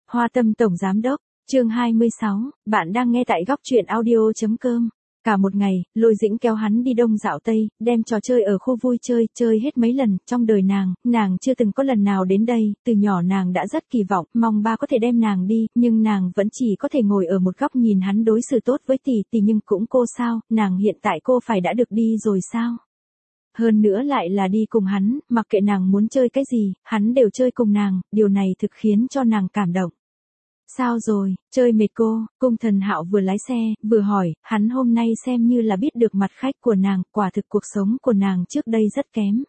Hoa Tâm Tổng Giám Đốc, chương 26, bạn đang nghe tại góc truyện audio.com. Cả một ngày, Lôi Dĩnh kéo hắn đi đông dạo tây, đem trò chơi ở khu vui chơi hết mấy lần, trong đời nàng chưa từng có lần nào đến đây, từ nhỏ nàng đã rất kỳ vọng, mong ba có thể đem nàng đi, nhưng nàng vẫn chỉ có thể ngồi ở một góc nhìn hắn đối xử tốt với tỷ nhưng cũng cô sao, nàng hiện tại cô phải đã được đi rồi sao? Hơn nữa lại là đi cùng hắn, mặc kệ nàng muốn chơi cái gì, hắn đều chơi cùng nàng, điều này thực khiến cho nàng cảm động. Sao rồi, chơi mệt cô, Cung Thần Hạo vừa lái xe, vừa hỏi, hắn hôm nay xem như là biết được mặt khách của nàng, quả thực cuộc sống của nàng trước đây rất kém.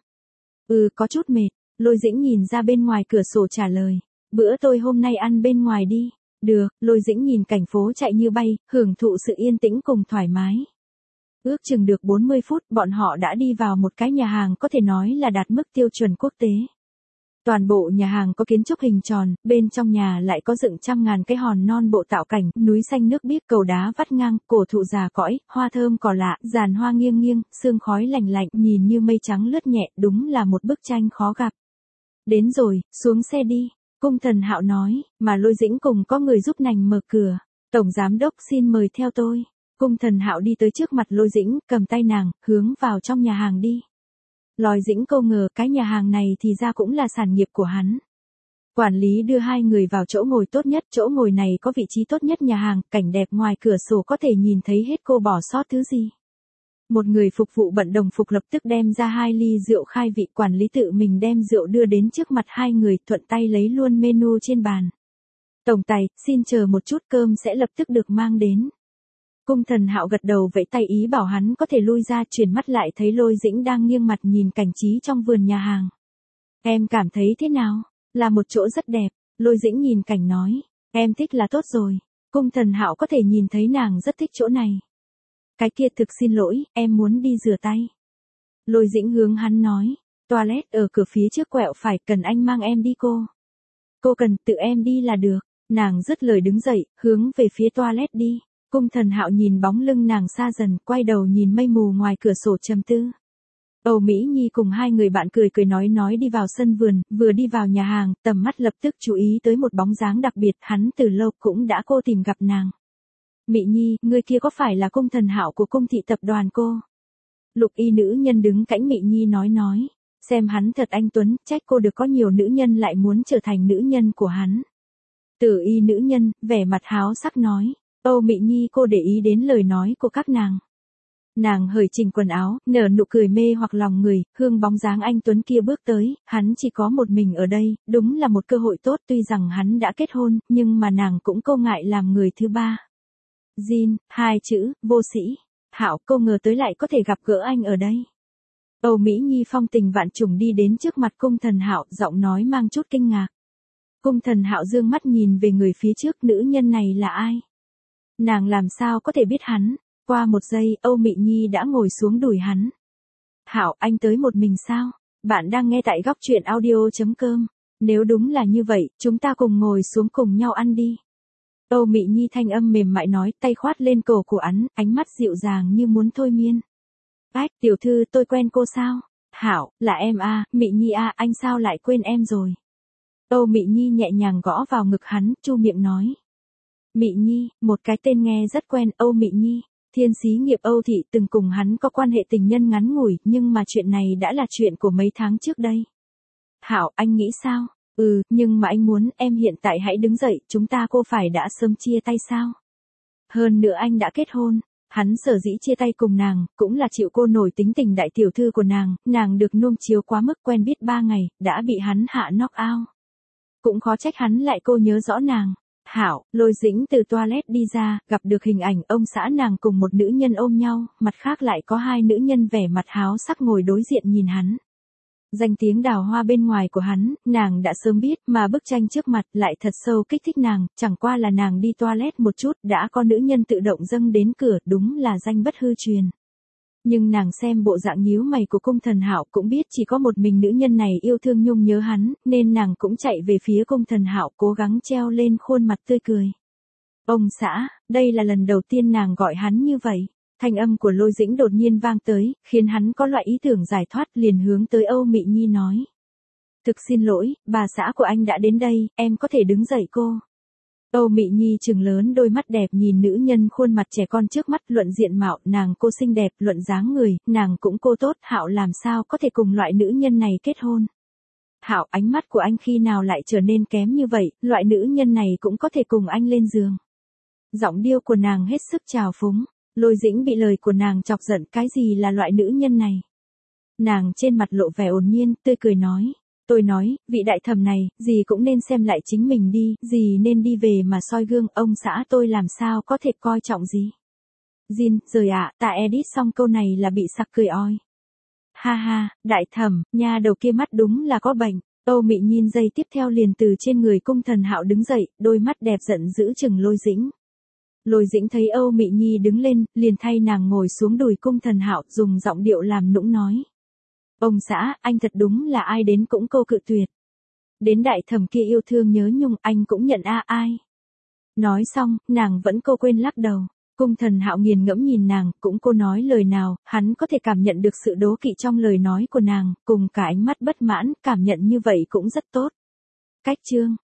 Có chút mệt, Lôi Dĩnh nhìn ra bên ngoài cửa sổ trả lời, bữa tôi hôm nay ăn bên ngoài đi. Được, Lôi Dĩnh nhìn cảnh phố chạy như bay, hưởng thụ sự yên tĩnh cùng thoải mái. Ước chừng được 40 phút, bọn họ đã đi vào một cái nhà hàng có thể nói là đạt mức tiêu chuẩn quốc tế. Toàn bộ nhà hàng có kiến trúc hình tròn, bên trong nhà lại có dựng trăm ngàn cái hòn non bộ tạo cảnh, núi xanh nước biếc, cầu đá vắt ngang, cổ thụ già cõi, hoa thơm cỏ lạ, giàn hoa nghiêng nghiêng, sương khói lành lạnh, nhìn như mây trắng lướt nhẹ, đúng là một bức tranh khó gặp. Đến rồi, xuống xe đi, Cung Thần Hạo nói, mà Lôi Dĩnh cùng có người giúp nàng mở cửa. Tổng Giám Đốc xin mời theo tôi. Cung Thần Hạo đi tới trước mặt Lôi Dĩnh, cầm tay nàng, hướng vào trong nhà hàng đi. Lôi Dĩnh câu ngờ cái nhà hàng này thì ra cũng là sản nghiệp của hắn. Quản lý đưa hai người vào chỗ ngồi tốt nhất, chỗ ngồi này có vị trí tốt nhất nhà hàng, cảnh đẹp ngoài cửa sổ có thể nhìn thấy hết, cô bỏ sót thứ gì. Một người phục vụ bận đồng phục lập tức đem ra 2 ly rượu khai vị, quản lý tự mình đem rượu đưa đến trước mặt hai người, thuận tay lấy luôn menu trên bàn. Tổng tài, xin chờ một chút, cơm sẽ lập tức được mang đến. Cung Thần Hạo gật đầu vẫy tay ý bảo hắn có thể lui ra, chuyển mắt lại thấy Lôi Dĩnh đang nghiêng mặt nhìn cảnh trí trong vườn nhà hàng. Em cảm thấy thế nào? Là một chỗ rất đẹp, Lôi Dĩnh nhìn cảnh nói. Em thích là tốt rồi. Cung Thần Hạo có thể nhìn thấy nàng rất thích chỗ này. Cái kia thực xin lỗi, em muốn đi rửa tay. Lôi Dĩnh hướng hắn nói. Toilet ở cửa phía trước quẹo phải, cần anh mang em đi cô? Cô cần, tự em đi là được. Nàng dứt lời đứng dậy, hướng về phía toilet đi. Cung Thần Hạo nhìn bóng lưng nàng xa dần, quay đầu nhìn mây mù ngoài cửa sổ trầm tư. Âu Mỹ Nhi cùng hai người bạn cười nói đi vào sân vườn, vừa đi vào nhà hàng, tầm mắt lập tức chú ý tới một bóng dáng đặc biệt, hắn từ lâu cũng đã cô tìm gặp nàng. Mỹ Nhi, người kia có phải là Cung Thần Hạo của Cung thị tập đoàn cô? Lục y nữ nhân đứng cạnh Mỹ Nhi nói. Xem hắn thật anh tuấn, trách cô được có nhiều nữ nhân lại muốn trở thành nữ nhân của hắn. Tử y nữ nhân, vẻ mặt háo sắc nói. Âu Mỹ Nhi, cô để ý đến lời nói của các nàng. Nàng hởi chỉnh quần áo, nở nụ cười mê hoặc lòng người, hương bóng dáng anh tuấn kia bước tới, hắn chỉ có một mình ở đây, đúng là một cơ hội tốt, tuy rằng hắn đã kết hôn, nhưng mà nàng cũng câu ngại làm người thứ ba. Jin, 2 chữ, vô sĩ. Hạo, cô ngờ tới lại có thể gặp gỡ anh ở đây. Âu Mỹ Nhi phong tình vạn trùng đi đến trước mặt Cung Thần Hạo, giọng nói mang chút kinh ngạc. Cung Thần Hạo dương mắt nhìn về người phía trước, nữ nhân này là ai? Nàng làm sao có thể biết hắn? Qua một giây, Âu Mỹ Nhi đã ngồi xuống đùi hắn. Hạo, anh tới một mình sao? Bạn đang nghe tại góc truyện audio.com. Nếu đúng là như vậy, chúng ta cùng ngồi xuống cùng nhau ăn đi. Âu Mỹ Nhi thanh âm mềm mại nói, tay khoát lên cổ của hắn, ánh mắt dịu dàng như muốn thôi miên. Ách, tiểu thư, tôi quen cô sao? Hạo, là em à, Mỹ Nhi à, anh sao lại quên em rồi? Âu Mỹ Nhi nhẹ nhàng gõ vào ngực hắn, chu miệng nói. Mỹ Nhi, một cái tên nghe rất quen, Âu Mỹ Nhi. Thiên xí nghiệp Âu Thị từng cùng hắn có quan hệ tình nhân ngắn ngủi, nhưng mà chuyện này đã là chuyện của mấy tháng trước đây. Hạo, anh nghĩ sao? Nhưng mà anh muốn em hiện tại hãy đứng dậy, chúng ta cô phải đã sớm chia tay sao? Hơn nữa anh đã kết hôn, hắn sở dĩ chia tay cùng nàng, cũng là chịu cô nổi tính tình đại tiểu thư của nàng được nuông chiều quá mức, quen biết 3 ngày, đã bị hắn hạ knock out. Cũng khó trách hắn lại cô nhớ rõ nàng. Hạo, Lôi Dĩnh từ toilet đi ra, gặp được hình ảnh ông xã nàng cùng một nữ nhân ôm nhau, mặt khác lại có 2 nữ nhân vẻ mặt háo sắc ngồi đối diện nhìn hắn. Danh tiếng đào hoa bên ngoài của hắn, nàng đã sớm biết, mà bức tranh trước mặt lại thật sâu kích thích nàng, chẳng qua là nàng đi toilet một chút, đã có nữ nhân tự động dâng đến cửa, đúng là danh bất hư truyền. Nhưng nàng xem bộ dạng nhíu mày của Cung Thần Hạo cũng biết chỉ có một mình nữ nhân này yêu thương nhung nhớ hắn, nên nàng cũng chạy về phía Cung Thần Hạo cố gắng treo lên khuôn mặt tươi cười. Ông xã, đây là lần đầu tiên nàng gọi hắn như vậy. Thanh âm của Lôi Dĩnh đột nhiên vang tới, khiến hắn có loại ý tưởng giải thoát, liền hướng tới Âu Mỹ Nhi nói. Thực xin lỗi, bà xã của anh đã đến đây, em có thể đứng dậy cô. Âu Mị Nhi trừng lớn đôi mắt đẹp nhìn nữ nhân khuôn mặt trẻ con trước mắt, luận diện mạo, nàng cô xinh đẹp, luận dáng người, nàng cũng cô tốt, Hạo làm sao có thể cùng loại nữ nhân này kết hôn. Hạo, ánh mắt của anh khi nào lại trở nên kém như vậy, loại nữ nhân này cũng có thể cùng anh lên giường. Giọng điệu của nàng hết sức trào phúng, Lôi Dĩnh bị lời của nàng chọc giận, cái gì là loại nữ nhân này. Nàng trên mặt lộ vẻ ồn nhiên, tươi cười nói. Tôi nói, vị đại thẩm này, dì cũng nên xem lại chính mình đi, dì nên đi về mà soi gương, ông xã tôi làm sao có thể coi trọng dì. Jin, rồi ạ, tạ edit xong câu này là bị sặc cười oi. Ha ha, đại thẩm, nha đầu kia mắt đúng là có bệnh. Âu Mị Nhi giây tiếp theo liền từ trên người Cung Thần Hạo đứng dậy, đôi mắt đẹp giận dữ chừng Lôi Dĩnh. Lôi Dĩnh thấy Âu Mị Nhi đứng lên, liền thay nàng ngồi xuống đùi Cung Thần Hạo, dùng giọng điệu làm nũng nói. Ông xã, anh thật đúng là ai đến cũng cô cự tuyệt. Đến đại thẩm kia yêu thương nhớ nhung, anh cũng nhận ai. Nói xong, nàng vẫn cô quên lắc đầu. Cung Thần Hạo nghiền ngẫm nhìn nàng, cũng cô nói lời nào, hắn có thể cảm nhận được sự đố kỵ trong lời nói của nàng, cùng cả ánh mắt bất mãn, cảm nhận như vậy cũng rất tốt. Cách chương